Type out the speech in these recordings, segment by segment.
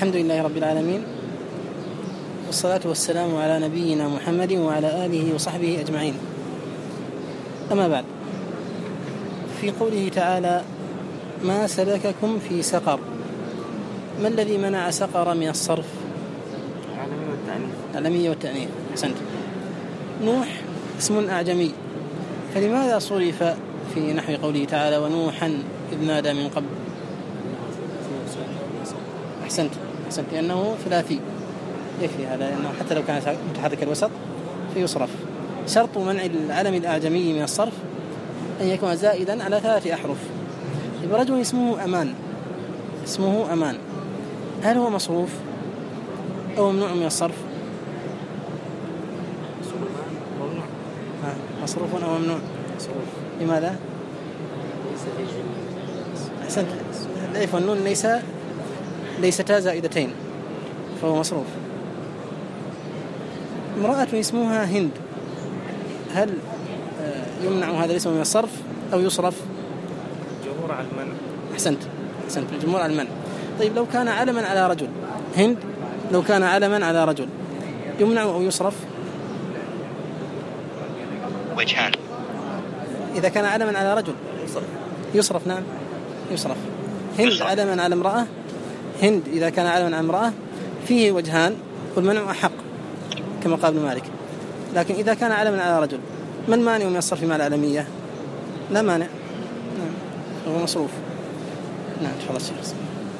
الحمد لله رب العالمين، والصلاة والسلام على نبينا محمد وعلى آله وصحبه أجمعين. أما بعد، في قوله تعالى: ما سلككم في سقر؟ ما الذي منع سقر من الصرف؟ العلمية والتأنيث. أحسنت. نوح اسم أعجمي، فلماذا صرف في نحو قوله تعالى: ونوحا إذ نادى من قبل؟ أحسنت، لأنه ثلاثي يكفي هذا، لأنه حتى لو كان متحرك الوسط فيصرف. شرط منع العلم الأعجمي من الصرف أن يكون زائدا على 3 أحرف. رجل اسمه أمان، هل هو مصروف أو ممنوع من الصرف؟ مصروف أو ممنوع؟ لماذا؟ أحسنت، الألف والنون ليستا زائدتين فهو مصروف. امرأة اسمها هند، هل يمنع هذا الاسم من الصرف أو يصرف؟ الجمهور على المنع. أحسنت، الجمهور على المنع. طيب، لو كان علما على رجل، هند لو كان علما على رجل يمنع أو يصرف؟ وجهان. إذا كان علما على رجل يصرف. نعم، يصرف. هند علما على امرأة، هند إذا كان علما على امرأة فيه وجهان، والمنع أحق كما قال ابن مالك. لكن إذا كان علما على رجل، ما المانع من الصرف مع العلمية؟ لا مانع. نعم، هو مصروف. نعم، تفضل الشيخ.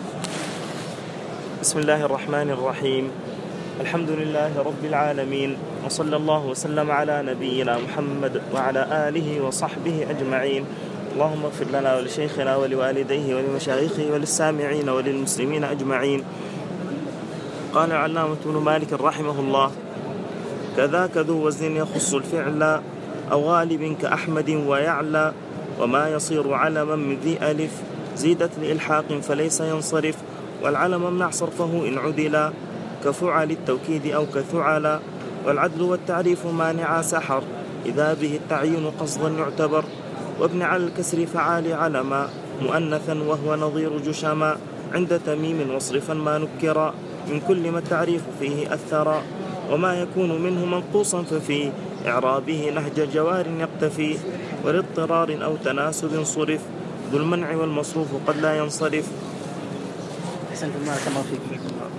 بسم الله الرحمن الرحيم. الحمد لله رب العالمين، وصلى الله وسلم على نبينا محمد وعلى آله وصحبه أجمعين. اللهم اغفر لنا ولشيخنا ولوالديه ولمشايخه وللسامعين وللمسلمين أجمعين. قال العلامة ابن مالك رحمه الله: كذاك ذو وزن يخص الفعل أو غالب كأحمد ويعلى، وما يصير علما من ذي ألف زيدت لإلحاق فليس ينصرف، والعلم امنع صرفه إن عدلا كفعل التوكيد أو كثعلا، والعدل والتعريف مانع سحر إذا به التعيين قصدا يعتبر، وابن على الكسر فعال علما مؤنثا وهو نظير جشما عند تميم واصرفا ما نكرا من كل ما التعريف فيه أثرا، وما يكون منه منقوصا ففي إعرابه نهج جوار يقتفي، ولاضطرار أو تناسب صرف ذو المنع والمصروف قد لا ينصرف. أحسنت، بارك الله فيك.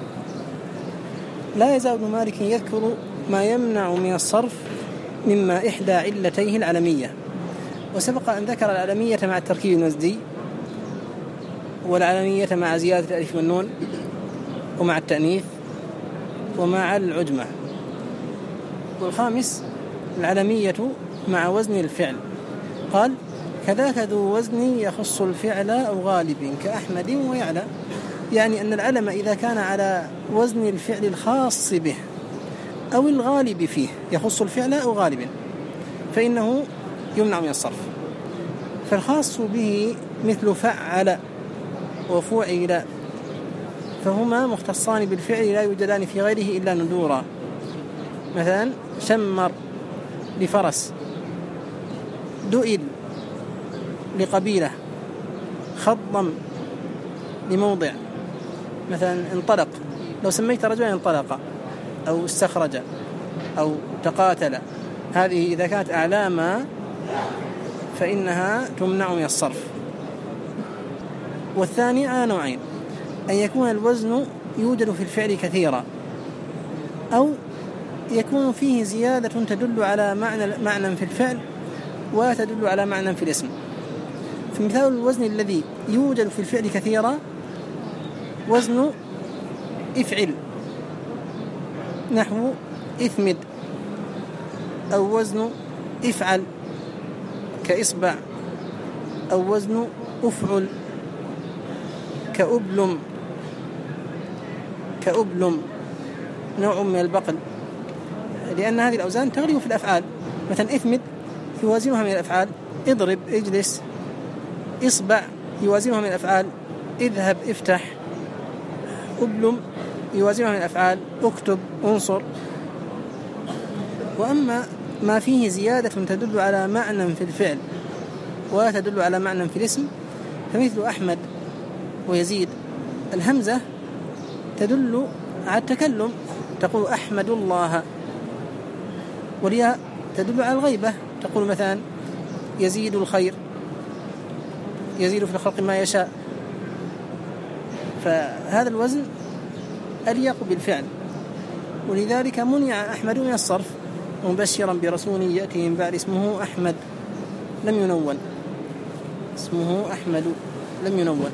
لا يزال ابن مالك يذكر ما يمنع من الصرف مما إحدى علتيه العلمية، وسبق أن ذكر العلمية مع التركيب النسبي، والعلمية مع زيادة الألف والنون، ومع التأنيث، ومع العجمة. والخامس العلمية مع وزن الفعل. قال: كذاك ذو وزن يخص الفعل أو غالب كأحمد ويعلى، يعني أن العلم إذا كان على وزن الفعل الخاص به أو الغالب فيه، يخص الفعل أو غالب، فإنه يمنع من الصرف. فالخاص به مثل فعل وفعل، فهما مختصان بالفعل لا يوجدان في غيره إلا ندورا. مثلا شمر لفرس، دؤل لقبيلة، خضم لموضع. مثلا انطلق، لو سميت رجلا انطلق أو استخرج أو تقاتل، هذه إذا كانت أعلاما فإنها تمنع من الصرف. والثاني على نوعين: أن يكون الوزن يوجد في الفعل كثيرا، أو يكون فيه زيادة تدل على معنى في الفعل وتدل على معنى في الاسم. فمثال الوزن الذي يوجد في الفعل كثيرا وزن افعل، نحو اثمد، أو وزن افعل كإصبع، أو وزن أفعل كأبلم نوع من البقل، لأن هذه الأوزان تغلب في الأفعال. مثلا اثمد يوازنها من الأفعال اضرب اجلس، إصبع يوازنها من الأفعال اذهب افتح، أبلم يوازنها من الأفعال اكتب انصر. وأما ما فيه زيادة تدل على معنى في الفعل وتدل على معنى في الاسم، فمثل أحمد ويزيد، الهمزة تدل على التكلم، تقول أحمد الله. والياء تدل على الغيبة، تقول مثلا يزيد الخير، يزيد في الخلق ما يشاء. فهذا الوزن أليق بالفعل، ولذلك منع أحمد من الصرف، مبشرا برسول يأتي من بعد اسمه أحمد لم ينون، اسمه أحمد لم ينون.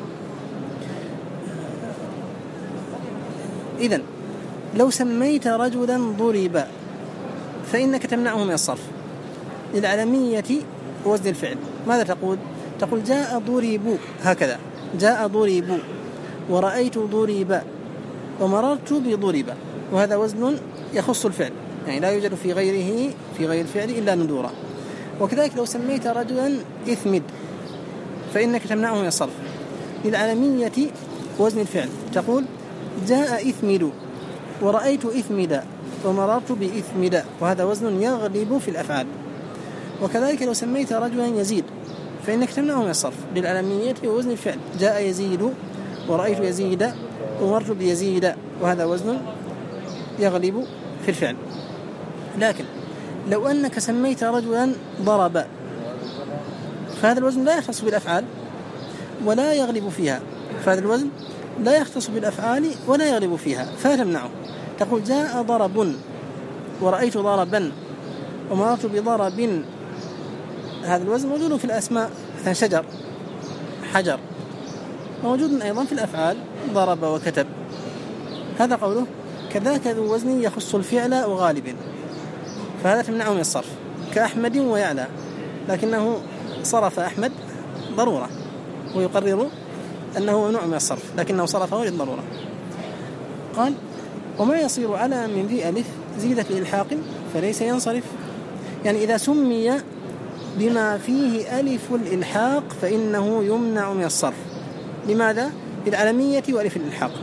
إذن لو سميت رجلا ضرب فإنك تمنعه من الصرف للعلمية وزن الفعل. ماذا تقول؟ تقول جاء ضرب، هكذا جاء ضرب، ورأيت ضرب، ومررت بضرب، وهذا وزن يخص الفعل، يعني لا يوجد في غيره في غير الفعل إلا ندورا. وكذلك لو سميت رجلا إثمد فإنك تمنعه من الصرف للعلمية وزن الفعل، تقول جاء إثمد، ورأيت إثمد، ومررت بإثمد، وهذا وزن يغلب في الأفعال. وكذلك لو سميت رجلا يزيد فإنك تمنعه من الصرف للعلمية ووزن الفعل، جاء يزيد، ورأيت يزيد، ومررت بيزيد، وهذا وزن يغلب في الفعل. لكن لو أنك سميت رجلا ضرب فهذا الوزن لا يختص بالأفعال ولا يغلب فيها، فهذا الوزن لا يختص بالأفعال ولا يغلب فيها، فتمنعه. تقول جاء ضرب، ورأيت ضربا، ومررت بضرب، هذا الوزن موجود في الأسماء، مثلا شجر، حجر، موجود أيضا في الأفعال، ضرب وكتب. هذا قوله كذاك ذو وزن يخص الفعل وغالب، فهذا تمنعه من الصرف كأحمد ويعلى، لكنه صرف أحمد ضرورة، ويقرر أنه ممنوع من الصرف لكنه صرفه للضرورة. قال وما يصير على من ذي ألف زيدة الإلحاق فليس ينصرف، يعني إذا سمي بما فيه ألف الإلحاق فإنه يمنع من الصرف. لماذا؟ للعلمية وألف الإلحاق.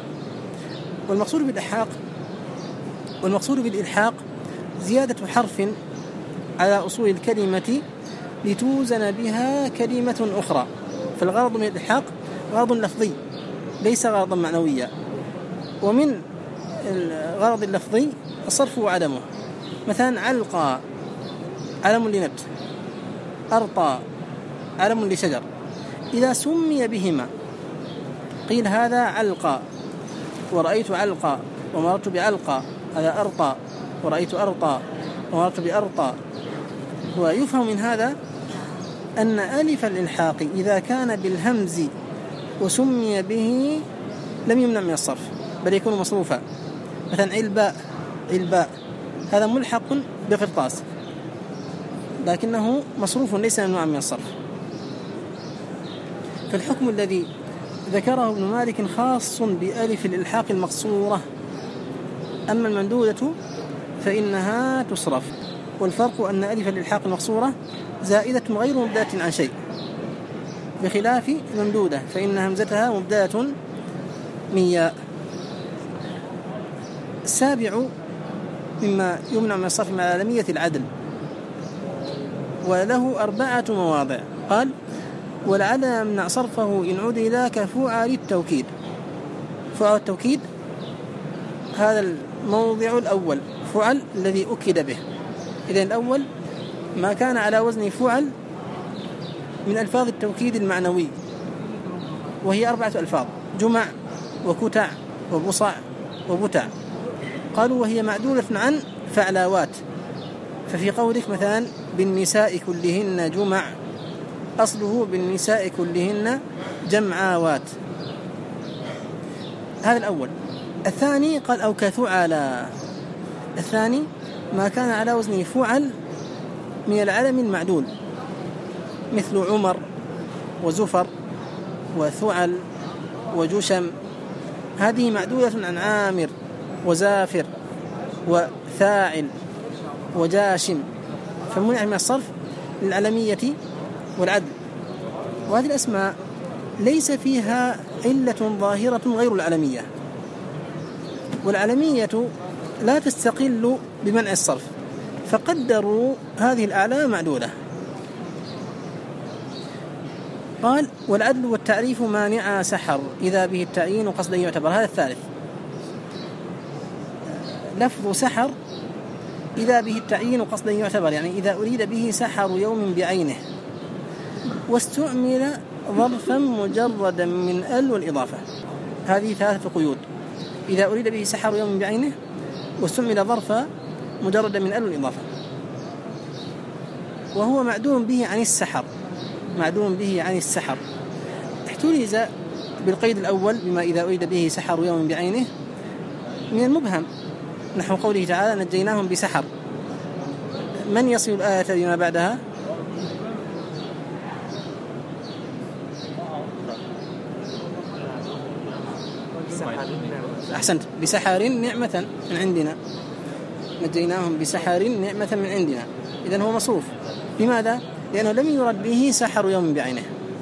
والمقصود بالإلحاق زيادة حرف على أصول الكلمة لتوزن بها كلمة أخرى. فالغرض من الإلحاق غرض لفظي ليس غرضا معنويا، ومن الغرض اللفظي الصرف وعدمه. مثلا علقى علم لنبت، أرطى علم لشجر، إذا سمي بهما قيل هذا علقى، ورأيت علقى، ومررت بعلقى، هذا أرطى، ورأيت أرطى، ومررت بأرطى. ويفهم من هذا أن ألف الإلحاق إذا كان بالهمز وسمي به لم يمنع من الصرف بل يكون مصروفا. مثلا علباء هذا ملحق بقرطاس لكنه مصروف ليس ممنوعا من الصرف. فالحكم الذي ذكره ابن مالك خاص بألف الإلحاق المقصورة، أما الممدودة فإنها تصرف. والفرق أن ألف الإلحاق المقصورة زائدة غير مبداة عن شيء، بخلاف الممدودة فإن همزتها مبداة من ياء. السابع مما يمنع من الصرف مع العلمية العدل، وله 4 مواضع. قال ولعل يمنع صرفه إن عدل كفعل التوكيد. فعل التوكيد هذا الموضع الأول، فعل الذي أكد به. إذن الأول ما كان على وزن فعل من ألفاظ التوكيد المعنوي، وهي 4 ألفاظ: جمع وكتع وبصع وبتع. قالوا وهي معدولة عن فعلاوات. ففي قولك مثلا بالنساء كلهن جمع، أصله بالنساء كلهن جمعاوات. هذا الأول. الثاني قال أو كثعلا. الثاني ما كان على وزن فعل من العلم المعدول، مثل عمر وزفر وثعل وجشم، هذه معدولة عن عامر وزافر وثاعل وجاشم، فمنع من الصرف للعلمية والعدل. وهذه الأسماء ليس فيها علة ظاهرة غير العلمية، والعلمية لا تستقل بمنع الصرف، فقدروا هذه الأعلام معدولة. قال والعدل والتعريف مانع سحر إذا به التعيين قصدا يعتبر. هذا الثالث. لفظ سحر إذا به التعيين قصدا يعتبر، يعني إذا أريد به سحر يوم بعينه، واستعمل ظرفا مجردا من ال والإضافة. هذه 3 قيود: إذا أريد به سحر يوم بعينه، واستعمل ظرفا مجردا من ال والإضافة، وهو معدوم به عن السحر. معدوم به عن السحر احترز بالقيد الأول بما إذا أريد به سحر يوم بعينه من المبهم، نحو قوله تعالى: نجيناهم بسحر. من يصل الآية بما بعدها؟ أحسنت، بسحر نعمة من عندنا، نجيناهم بسحر نعمة من عندنا. إذن هو مصروف. لماذا؟ لأنه لم يرد به سحر يوم بعينه.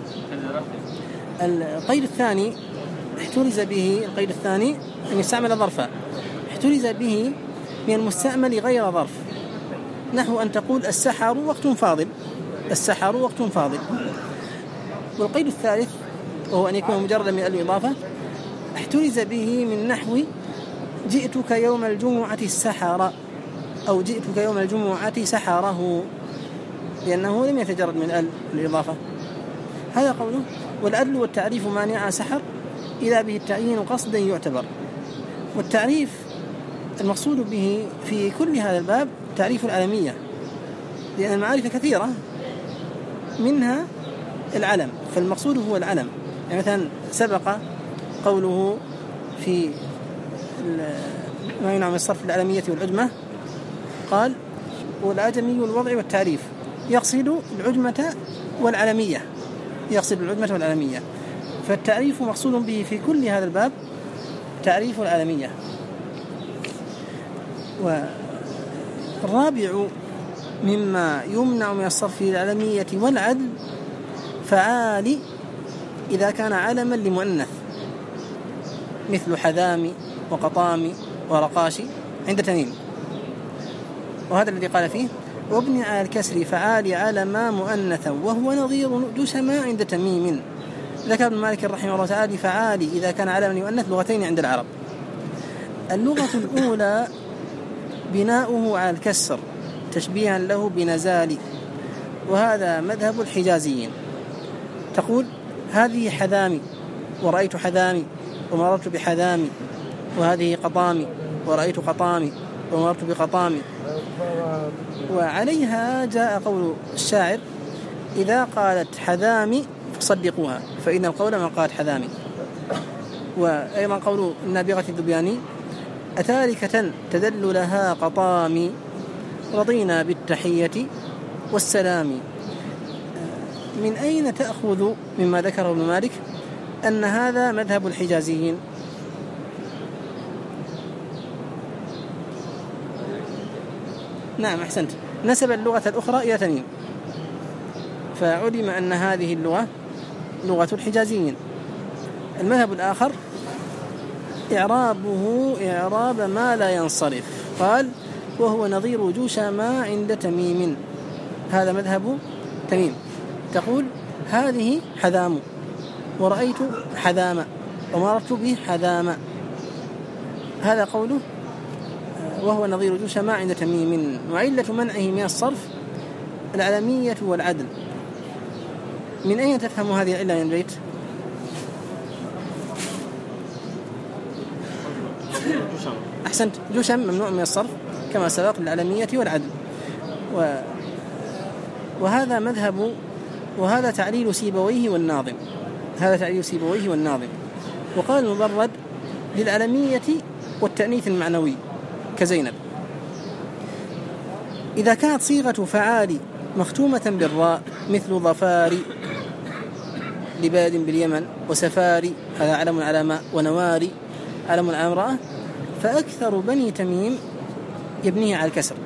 القيد الثاني احترز به، القيد الثاني أن يستعمل ظرفا، احترز به من المستعمل غير ظرف، نحو أن تقول: السحر وقت فاضل، السحر وقت فاضل. والقيد الثالث وهو أن يكون مجردا من الإضافة، احترز به من نحو: جئتك يوم الجمعة السحر، أو جئتك يوم الجمعة سحره، لأنه لم يتجرد من الإضافة. هذا قوله: والأدل والتعريف مانع سحر إذا به التعيين قصدا يعتبر. والتعريف المقصود به في كل هذا الباب تعريف العلمية، لأن المعارف كثيرة منها العلم، فالمقصود هو العلم. يعني مثلا سبق قوله في ما ينعم الصرف العلمية والعجمة، قال: والعجمي الوضع والتعريف، يقصد العجمة والعلمية، يقصد العجمة والعلمية. فالتعريف مقصود به في كل هذا الباب تعريف العلمية. والرابع مما يمنع من الصرف العلمية والعدل فعال إذا كان علما لمؤنث، مثل حذام وقطام ورقاشي عند تميم. وهذا الذي قال فيه: وابن على الكسر فعال علما مؤنثا، وهو نظير جسما عند تميم. ذكر ابن مالك رحمه الله تعالى فعال إذا كان علما لمؤنث لغتين عند العرب. اللغة الأولى بناؤه على الكسر تشبيها له بنزال، وهذا مذهب الحجازيين. تقول: هذه حذامي، ورأيت حذامي، ومررت بحذامي، وهذه قطامي، ورأيت قطامي، ومررت بقطامي. وعليها جاء قول الشاعر: إذا قالت حذامي فصدقوها، فإن القول من قالت حذامي. وأيضا قول النابغة الذبياني: أتاركة تدل لها قطامي، رضينا بالتحية والسلام. من أين تأخذ مما ذكره ابن مالك أن هذا مذهب الحجازيين؟ نعم أحسنت، نسب اللغة الأخرى إلى تميم، فعلم أن هذه اللغة لغة الحجازيين. المذهب الآخر إعرابه إعراب ما لا ينصرف، قال: وهو نظير جوشما عند تميم. هذا مذهب تميم. تقول: هذه حذام، ورأيت حذام، ومررت به حذام. هذا قوله وهو نظير جوشما عند تميم. وعلة منعه من الصرف العلمية والعدل. من أين تفهم هذه العلة من البيت؟ أحسنت، جوشم ممنوع من الصرف كما سبق للعلمية والعدل. وهذا مذهب، وهذا تعليل سيبويه والناظم، هذا تعليل سيبويه والناظم. وقال المبرد: للعلمية والتأنيث المعنوي كزينب. إذا كانت صيغة فعال مختومة بالراء مثل ظفاري لبلد باليمن، وسفاري هذا علم على ماء، ونواري علم على امرأة، فأكثر بني تميم يبنيه على الكسر.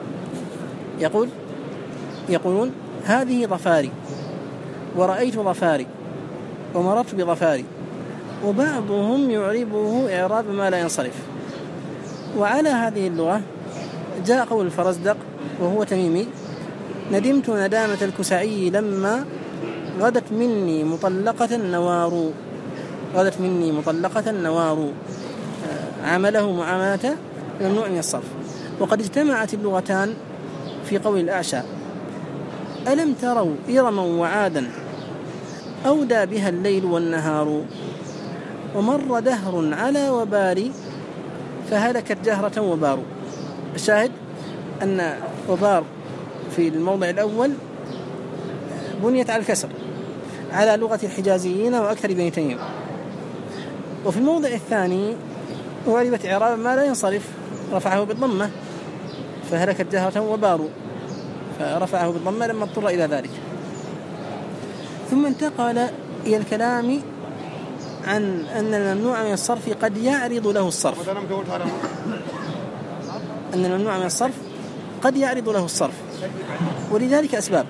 يقولون: هذه ظفاري، ورأيت ظفاري، ومررت بظفاري. وبعضهم يعربه إعراب ما لا ينصرف. وعلى هذه اللغة جاء قول الفرزدق وهو تميمي: ندمت ندامة الكسعي لما غدت مني مطلقة النوار. غدت مني مطلقة النوار، عمله معاملة ممنوع من الصرف. وقد اجتمعت اللغتان في قول الأعشى: ألم تروا إرما وعادا أودى بها الليل والنهار ومر دهر على وبار فهلكت جهرة وبار. الشاهد أن وبار في الموضع الأول بنيت على الكسر على لغة الحجازيين وأكثر بني تميم، وفي الموضع الثاني وعربت إعراب ما لا ينصرف، رفعه بالضمة فهلكت جهرة وبار، فرفعه بالضمة لما اضطر إلى ذلك. ثم انتقل إلى الكلام عن أن الممنوع من الصرف قد يعرض له الصرف، أن الممنوع من الصرف قد يعرض له الصرف، ولذلك أسباب.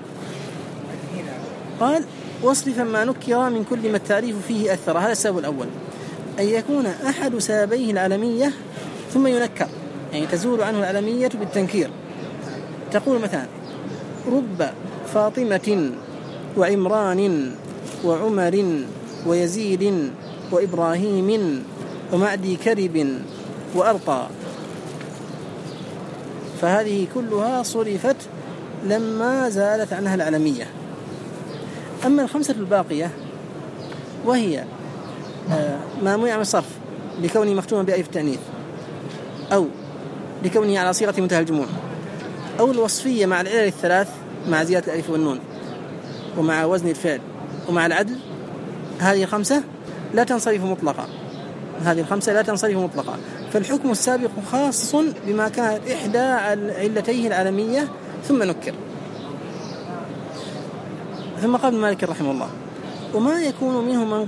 قال: واصرف ما نكر من كل ما التعريف فيه أثر. هذا السبب الأول، أن يكون أحد سببيه العلمية ثم ينكر، يعني تزول عنه العلمية بالتنكير. تقول مثلا: رب فاطمة وعمران وعمر ويزيد وإبراهيم ومعدي كرب وأرطى. فهذه كلها صرفت لما زالت عنها العلمية. أما الخمسة الباقية وهي ما منع من الصرف لكونه مختوما بألف التأنيث، أو لكونه على صيغة منتهى الجموع، أو الوصفية مع العلل الثلاث مع زيادة الألف والنون ومع وزن الفعل ومع العدل، هذه الخمسة لا تنصرف مطلقا. هذه الخمسة لا تنصرف مطلقا، فالحكم السابق خاص بما كانت إحدى علتيه العالمية ثم نكر. ثم قال مالك رحمه الله: وما يكون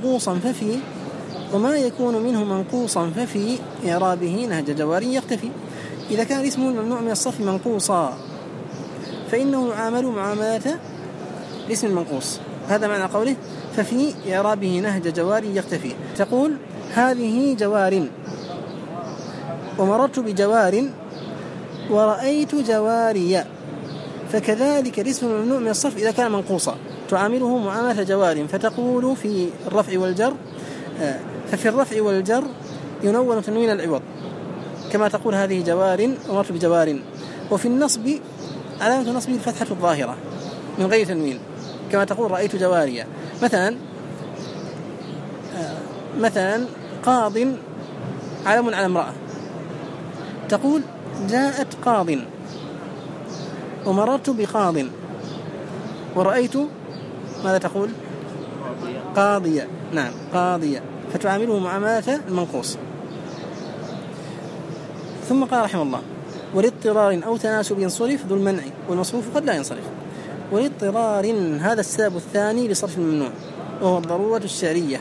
منه منقوصا ففي إعرابه نهج جواري يختفي. إذا كان اسمه الممنوع من الصرف منقوصا فإنه يعامل معاملة الاسم المنقوص. هذا معنى قوله: ففي إعرابه نهج جواري يختفي. تقول: هذه جوار، ومررت بجوار، ورأيت جواري. فكذلك الاسم الممنوع من الصرف إذا كان منقوصا تعامله معاملة جوار، فتقول في الرفع والجر: ففي الرفع والجر ينون تنوين العوض، كما تقول هذه جوار ومررت بجوار. وفي النصب علامة النصب الفتحة الظاهرة من غير تنوين، كما تقول رأيت جواريا. مثلا قاض علم على امرأة، تقول: جاءت قاض، ومررت بقاض، ورأيت ماذا تقول؟ قاضية. نعم، قاضية، فتعامله معاملة المنقوص. ثم قال رحمه الله: ولاضطرار أو تناسب ينصرف ذو المنع، والمصروف قد لا ينصرف. ولاضطرار هذا السبب الثاني لصرف الممنوع، وهو الضرورة الشعرية.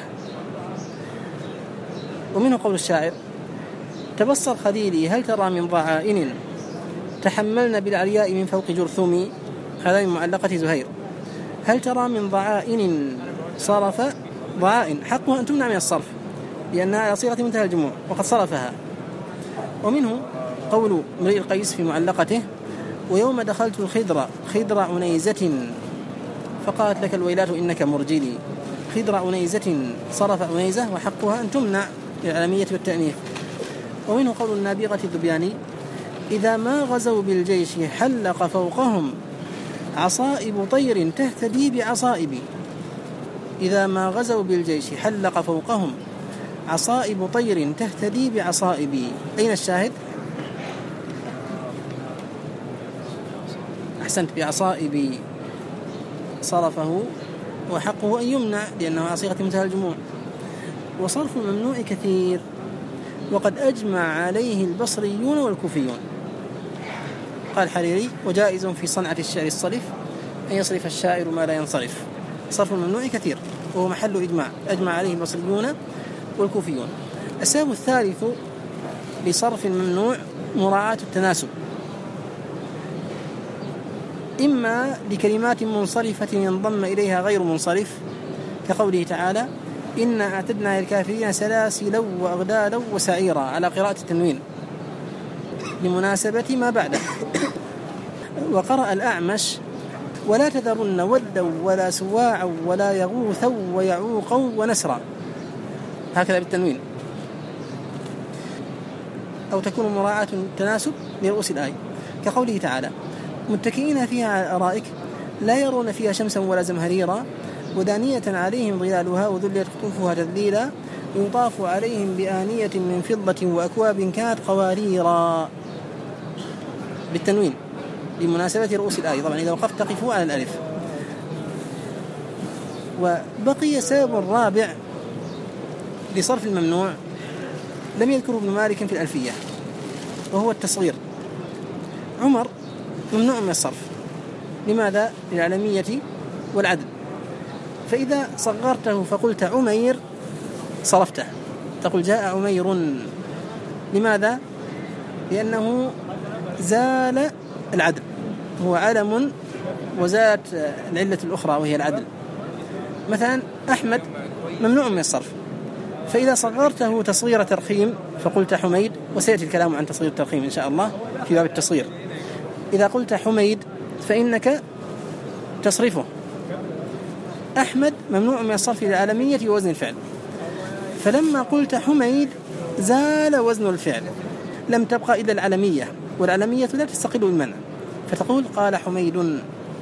ومنه قول الشاعر: تبصر خليلي هل ترى من ضعائن تحملن بالعلياء من فوق جرثومي. هذا من معلقة زهير. هل ترى من ضعائن صرف، ضعائن حقها أن تمنع من الصرف لأنها على صيغة منتهى الجموع وقد صرفها. ومنه قول امرئ القيس في معلقته: ويوم دخلت الخضر خضر عنيزة فقالت لك الويلات إنك مرجلي. خضر عنيزة صرف عنيزة وحقها أن تمنع للعلمية والتأنيث. ومنه قول النابغة الذبياني: إذا ما غزوا بالجيش حلق فوقهم عصائب طير تهتدي بعصائب. إذا ما غزوا بالجيش حلق فوقهم عصائب طير تهتدي بعصائب. أين الشاهد؟ أحسنت، بعصائب صرفه وحقه أن يمنع لأنه على صيغة منتهى الجموع. وصرف الممنوع كثير، وقد أجمع عليه البصريون والكوفيون. قال الحريري: وجائز في صنعة الشعر الصرف أن يصرف الشاعر ما لا ينصرف. صرف الممنوع كثير وهو محل إجماع، أجمع عليه البصريون والكوفيون. السبب الثالث لصرف الممنوع مراعاة التناسب، إما لكلمات منصرفة ينضم إليها غير منصرف، كقوله تعالى: إنا أعتدنا للكافرين سلاسل وأغلالا وسعيرا، على قراءة التنوين لمناسبة ما بعده. وقرأ الأعمش: ولا تذرن ودا ولا سواعا ولا يغوثا ويعوقا ونسرا، هكذا بالتنوين. أو تكون مراعاة تناسب لرؤوس الآية، كقوله تعالى: متكئين فيها على الأرائك لا يرون فيها شمسا ولا زمهريرا ودانية عليهم ظلالها وذلت قطوفها تذليلا يطاف عليهم بآنية من فضة وأكواب كانت قواريرا، بالتنوين بمناسبة رؤوس الآية. طبعا إذا وقفت تقفوا على الألف. وبقي سبب رابع لصرف الممنوع لم يذكره ابن مالك في الألفية، وهو التصغير. عمر ممنوع من الصرف. لماذا؟ للعلمية والعدل. فإذا صغرته فقلت عمير صرفته، تقول جاء عمير. لماذا؟ لأنه زال العدل، هو علم وزالت العلة الأخرى وهي العدل. مثلا أحمد ممنوع من الصرف، فإذا صغرته تصغير ترخيم فقلت حميد، وسيأتي الكلام عن تصغير الترخيم إن شاء الله في باب التصغير. إذا قلت حميد فإنك تصرفه. أحمد ممنوع من الصرف للعالمية ووزن الفعل، فلما قلت حميد زال وزن الفعل، لم تبقى إلا العلمية، والعلمية لا تستقل بالمنع، فتقول قال حميد.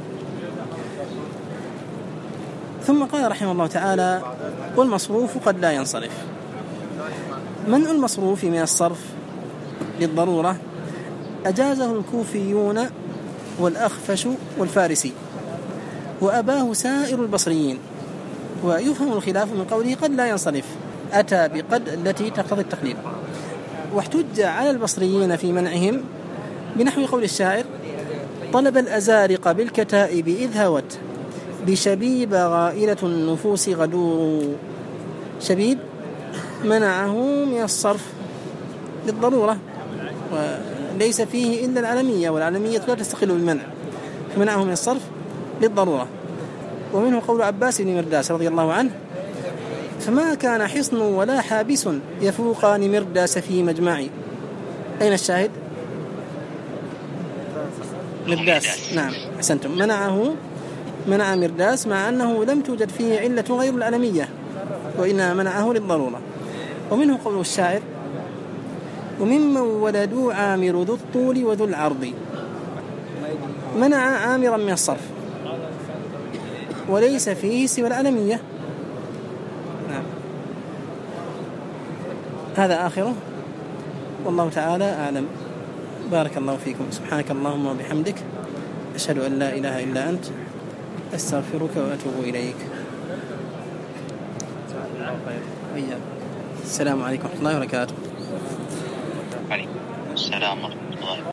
ثم قال رحمه الله تعالى: والمصروف قد لا ينصرف. منع المصروف من الصرف للضرورة أجازه الكوفيون والأخفش والفارسي، وأباه سائر البصريين. ويفهم الخلاف من قوله قد لا ينصرف، أتى بقد التي تقتضي التقليل. واحتج على البصريين في منعهم بنحو قول الشاعر: طلب الأزارق بالكتائب إذ هوت بشبيب غائلة النفوس غدور. شبيب منعه من الصرف للضرورة، وليس فيه إلا العلمية، والعلمية لا تستقل بالمنع، فمنعه من الصرف للضرورة. ومنه قول عباس بن مرداس رضي الله عنه: فما كان حصن ولا حابس يفوقان مرداس في مجمعي. أين الشاهد؟ مرداس، نعم أحسنتم. منع مرداس مع أنه لم توجد فيه علة غير العلمية، وإنما منعه للضرورة. ومنه قول الشاعر: وممن ولدوا عامر ذو الطول وذو العرض. منع عامرا من الصرف وليس فيه سوى العلمية. نعم. هذا آخره، والله تعالى أعلم. بارك الله فيكم. سبحانك اللهم وبحمدك، أشهد أن لا إله إلا أنت، أستغفرك وأتوب إليك. السلام عليكم ورحمة الله وبركاته. عليكم السلام ورحمة الله.